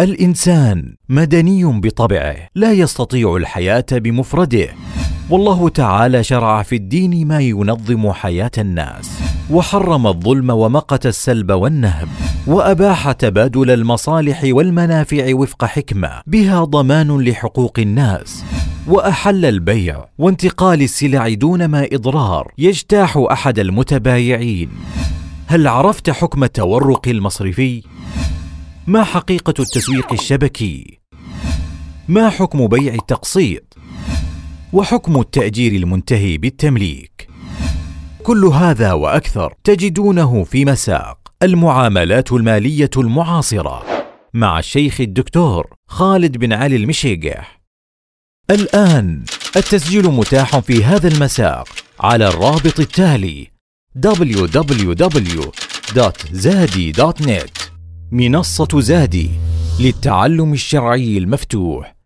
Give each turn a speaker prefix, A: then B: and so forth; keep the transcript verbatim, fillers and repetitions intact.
A: الإنسان مدني بطبعه، لا يستطيع الحياة بمفرده، والله تعالى شرع في الدين ما ينظم حياة الناس، وحرم الظلم ومقت السلب والنهب، وأباح تبادل المصالح والمنافع وفق حكمة بها ضمان لحقوق الناس، وأحل البيع وانتقال السلع دون ما إضرار يجتاح أحد المتبايعين. هل عرفت حكم التورق المصرفي؟ ما حقيقة التسويق الشبكي؟ ما حكم بيع التقسيط؟ وحكم التأجير المنتهي بالتمليك؟ كل هذا وأكثر تجدونه في مساق المعاملات المالية المعاصرة مع الشيخ الدكتور خالد بن علي المشيقح. الآن التسجيل متاح في هذا المساق على الرابط التالي دبليو دبليو دبليو دوت زادي دوت نت. منصة زادي للتعلم الشرعي المفتوح